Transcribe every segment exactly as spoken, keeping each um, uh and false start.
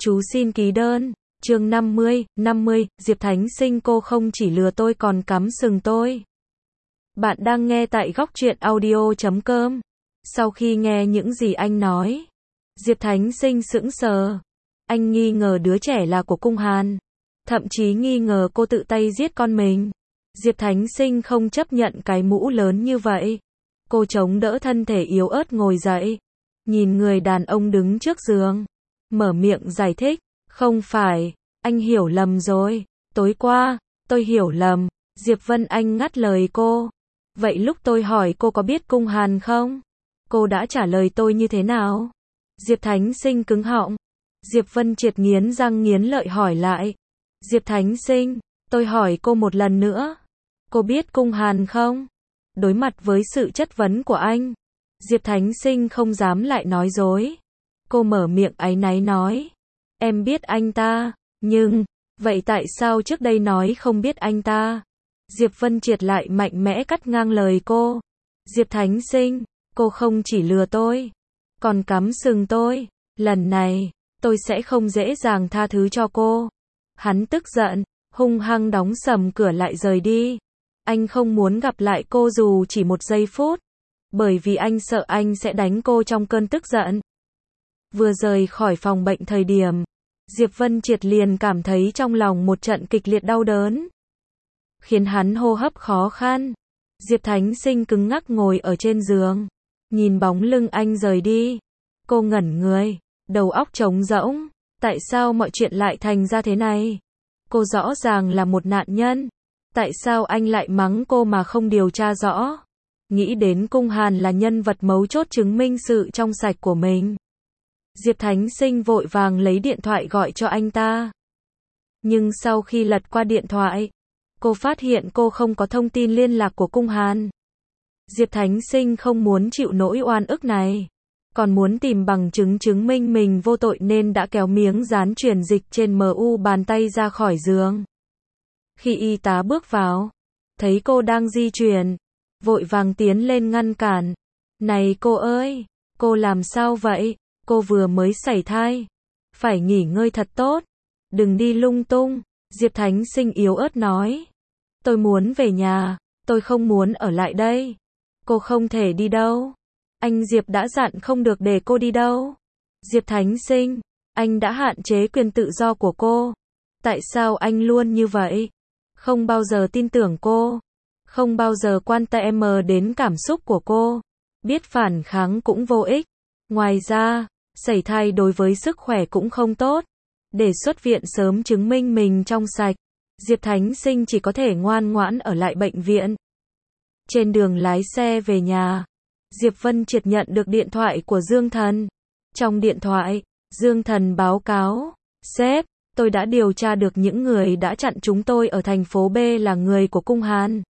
Chú xin ký đơn. Chương năm mươi, năm mươi, Diệp Thánh Sinh cô không chỉ lừa tôi còn cắm sừng tôi. Bạn đang nghe tại góc truyện audio chấm com. Sau khi nghe những gì anh nói, Diệp Thánh Sinh sững sờ. Anh nghi ngờ đứa trẻ là của Cung Hàn. Thậm chí nghi ngờ cô tự tay giết con mình. Diệp Thánh Sinh không chấp nhận cái mũ lớn như vậy. Cô chống đỡ thân thể yếu ớt ngồi dậy. Nhìn người đàn ông đứng trước giường. Mở miệng giải thích. Không phải, anh hiểu lầm rồi. Tối qua, tôi hiểu lầm. Diệp Vân Anh ngắt lời cô. Vậy lúc tôi hỏi cô có biết Cung Hàn không? Cô đã trả lời tôi như thế nào? Diệp Thánh Sinh cứng họng. Diệp Vân Triệt nghiến răng nghiến lợi hỏi lại. Diệp Thánh Sinh, tôi hỏi cô một lần nữa. Cô biết Cung Hàn không? Đối mặt với sự chất vấn của anh, Diệp Thánh Sinh không dám lại nói dối. Cô mở miệng áy náy nói. Em biết anh ta, nhưng, vậy tại sao trước đây nói không biết anh ta? Diệp Vân Triệt lại mạnh mẽ cắt ngang lời cô. Diệp Thánh Sinh, cô không chỉ lừa tôi, còn cắm sừng tôi. Lần này, tôi sẽ không dễ dàng tha thứ cho cô. Hắn tức giận, hung hăng đóng sầm cửa lại rời đi. Anh không muốn gặp lại cô dù chỉ một giây phút. Bởi vì anh sợ anh sẽ đánh cô trong cơn tức giận. Vừa rời khỏi phòng bệnh thời điểm, Diệp Vân Triệt liền cảm thấy trong lòng một trận kịch liệt đau đớn. Khiến hắn hô hấp khó khăn. Diệp Thánh Sinh cứng ngắc ngồi ở trên giường. Nhìn bóng lưng anh rời đi. Cô ngẩn người, đầu óc trống rỗng. Tại sao mọi chuyện lại thành ra thế này? Cô rõ ràng là một nạn nhân. Tại sao anh lại mắng cô mà không điều tra rõ? Nghĩ đến Cung Hàn là nhân vật mấu chốt chứng minh sự trong sạch của mình. Diệp Thánh Sinh vội vàng lấy điện thoại gọi cho anh ta. Nhưng sau khi lật qua điện thoại, cô phát hiện cô không có thông tin liên lạc của Cung Hàn. Diệp Thánh Sinh không muốn chịu nỗi oan ức này. Còn muốn tìm bằng chứng chứng minh mình vô tội nên đã kéo miếng dán truyền dịch trên mu bàn tay ra khỏi giường. Khi y tá bước vào, thấy cô đang di chuyển, vội vàng tiến lên ngăn cản. Này cô ơi, cô làm sao vậy? Cô vừa mới sảy thai. Phải nghỉ ngơi thật tốt. Đừng đi lung tung. Diệp Thánh Sinh yếu ớt nói. Tôi muốn về nhà. Tôi không muốn ở lại đây. Cô không thể đi đâu. Anh Diệp đã dặn không được để cô đi đâu. Diệp Thánh Sinh, anh đã hạn chế quyền tự do của cô. Tại sao anh luôn như vậy? Không bao giờ tin tưởng cô. Không bao giờ quan tâm đến cảm xúc của cô. Biết phản kháng cũng vô ích. Ngoài ra, sảy thai đối với sức khỏe cũng không tốt. Để xuất viện sớm chứng minh mình trong sạch, Diệp Thánh Sinh chỉ có thể ngoan ngoãn ở lại bệnh viện. Trên đường lái xe về nhà, Diệp Vân Triệt nhận được điện thoại của Dương Thần. Trong điện thoại, Dương Thần báo cáo, sếp, tôi đã điều tra được những người đã chặn chúng tôi ở thành phố B là người của Cung Hàn.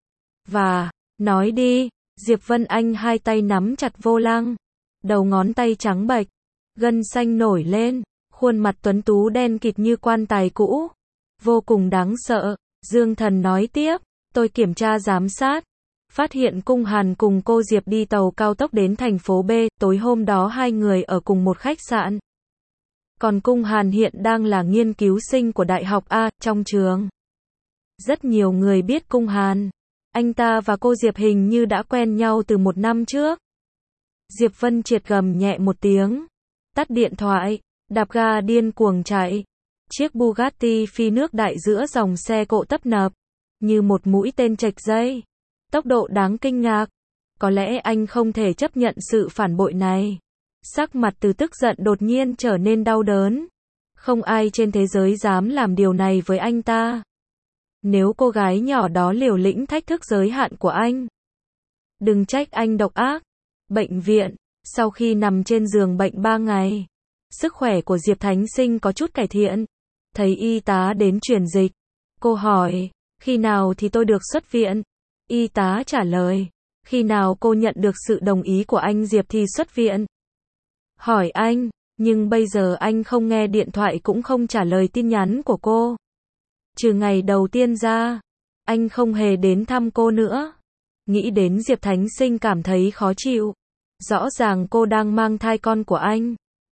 Và, nói đi, Diệp Vân Anh hai tay nắm chặt vô lăng, đầu ngón tay trắng bệch, gân xanh nổi lên, khuôn mặt tuấn tú đen kịt như quan tài cũ, vô cùng đáng sợ. Dương Thần nói tiếp, tôi kiểm tra giám sát, phát hiện Cung Hàn cùng cô Diệp đi tàu cao tốc đến thành phố B, tối hôm đó hai người ở cùng một khách sạn. Còn Cung Hàn hiện đang là nghiên cứu sinh của Đại học A, trong trường. Rất nhiều người biết Cung Hàn. Anh ta và cô Diệp hình như đã quen nhau từ một năm trước. Diệp Vân Triệt gầm nhẹ một tiếng. Tắt điện thoại, đạp ga điên cuồng chạy. Chiếc Bugatti phi nước đại giữa dòng xe cộ tấp nập. Như một mũi tên chệch dây. Tốc độ đáng kinh ngạc. Có lẽ anh không thể chấp nhận sự phản bội này. Sắc mặt từ tức giận đột nhiên trở nên đau đớn. Không ai trên thế giới dám làm điều này với anh ta. Nếu cô gái nhỏ đó liều lĩnh thách thức giới hạn của anh. Đừng trách anh độc ác. Bệnh viện, sau khi nằm trên giường bệnh ba ngày, sức khỏe của Diệp Thánh Sinh có chút cải thiện. Thấy y tá đến truyền dịch, cô hỏi, khi nào thì tôi được xuất viện? Y tá trả lời, khi nào cô nhận được sự đồng ý của anh Diệp thì xuất viện. Hỏi anh, nhưng bây giờ anh không nghe điện thoại cũng không trả lời tin nhắn của cô. Trừ ngày đầu tiên ra, anh không hề đến thăm cô nữa. Nghĩ đến Diệp Thánh Sinh cảm thấy khó chịu. Rõ ràng cô đang mang thai con của anh.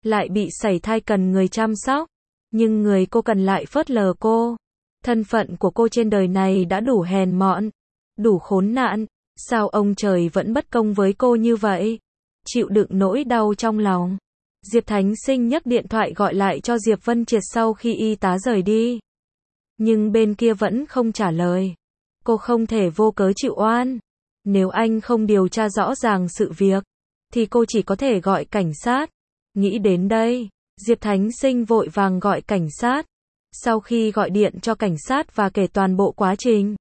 lại bị sảy thai cần người chăm sóc, nhưng người cô cần lại phớt lờ cô. Thân phận của cô trên đời này đã đủ hèn mọn, đủ khốn nạn, sao ông trời vẫn bất công với cô như vậy? Chịu đựng nỗi đau trong lòng, Diệp Thánh Sinh nhấc điện thoại gọi lại cho Diệp Vân Triệt sau khi y tá rời đi. Nhưng bên kia vẫn không trả lời. Cô không thể vô cớ chịu oan. Nếu anh không điều tra rõ ràng sự việc, thì cô chỉ có thể gọi cảnh sát. Nghĩ đến đây, Diệp Thánh Sinh vội vàng gọi cảnh sát. Sau khi gọi điện cho cảnh sát và kể toàn bộ quá trình,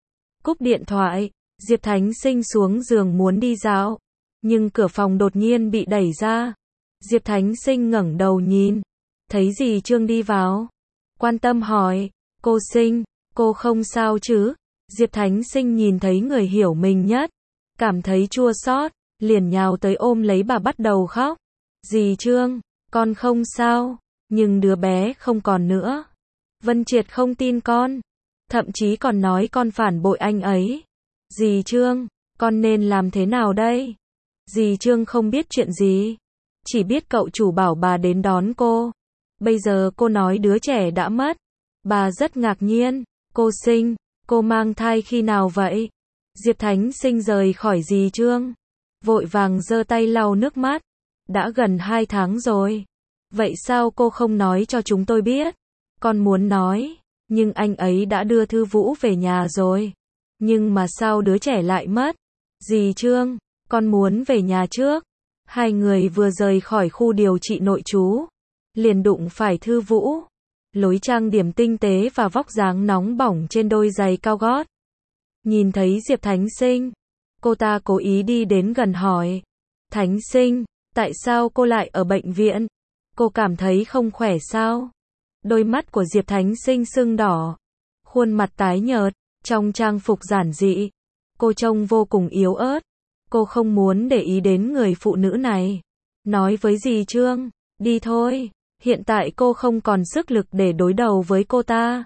cúp điện thoại, Diệp Thánh Sinh xuống giường muốn đi dạo, nhưng cửa phòng đột nhiên bị đẩy ra. Diệp Thánh Sinh ngẩng đầu nhìn, thấy dì Trương đi vào, quan tâm hỏi, cô Sinh, cô không sao chứ? Diệp Thánh Sinh nhìn thấy người hiểu mình nhất, cảm thấy chua xót, liền nhào tới ôm lấy bà bắt đầu khóc. Dì Trương, con không sao, nhưng đứa bé không còn nữa. Vân Triệt không tin con, thậm chí còn nói con phản bội anh ấy. Dì Trương, con nên làm thế nào đây? Dì Trương không biết chuyện gì, chỉ biết cậu chủ bảo bà đến đón cô. Bây giờ cô nói đứa trẻ đã mất. Bà rất ngạc nhiên. Cô Sinh, cô mang thai khi nào vậy? Diệp Thánh Sinh rời khỏi dì Trương, vội vàng giơ tay lau nước mắt. Đã gần hai tháng rồi. Vậy sao cô không nói cho chúng tôi biết? Con muốn nói, nhưng anh ấy đã đưa Thư Vũ về nhà rồi. Nhưng mà sao đứa trẻ lại mất? Dì Trương, con muốn về nhà trước. Hai người vừa rời khỏi khu điều trị nội trú, liền đụng phải Thư Vũ. Lối trang điểm tinh tế và vóc dáng nóng bỏng trên đôi giày cao gót. Nhìn thấy Diệp Thánh Sinh, cô ta cố ý đi đến gần hỏi. Thánh Sinh, tại sao cô lại ở bệnh viện? Cô cảm thấy không khỏe sao? Đôi mắt của Diệp Thánh Sinh sưng đỏ, khuôn mặt tái nhợt, trong trang phục giản dị. Cô trông vô cùng yếu ớt. Cô không muốn để ý đến người phụ nữ này. Nói với dì Trương, đi thôi. Hiện tại cô không còn sức lực để đối đầu với cô ta.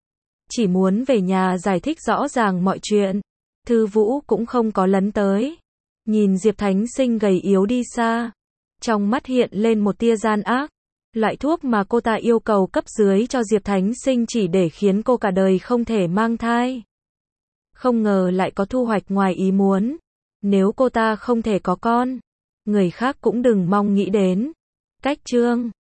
Chỉ muốn về nhà giải thích rõ ràng mọi chuyện. Thư Vũ cũng không có lấn tới. Nhìn Diệp Thánh Sinh gầy yếu đi xa, trong mắt hiện lên một tia gian ác. Loại thuốc mà cô ta yêu cầu cấp dưới cho Diệp Thánh Sinh chỉ để khiến cô cả đời không thể mang thai. Không ngờ lại có thu hoạch ngoài ý muốn. Nếu cô ta không thể có con, người khác cũng đừng mong nghĩ đến. Cách Trương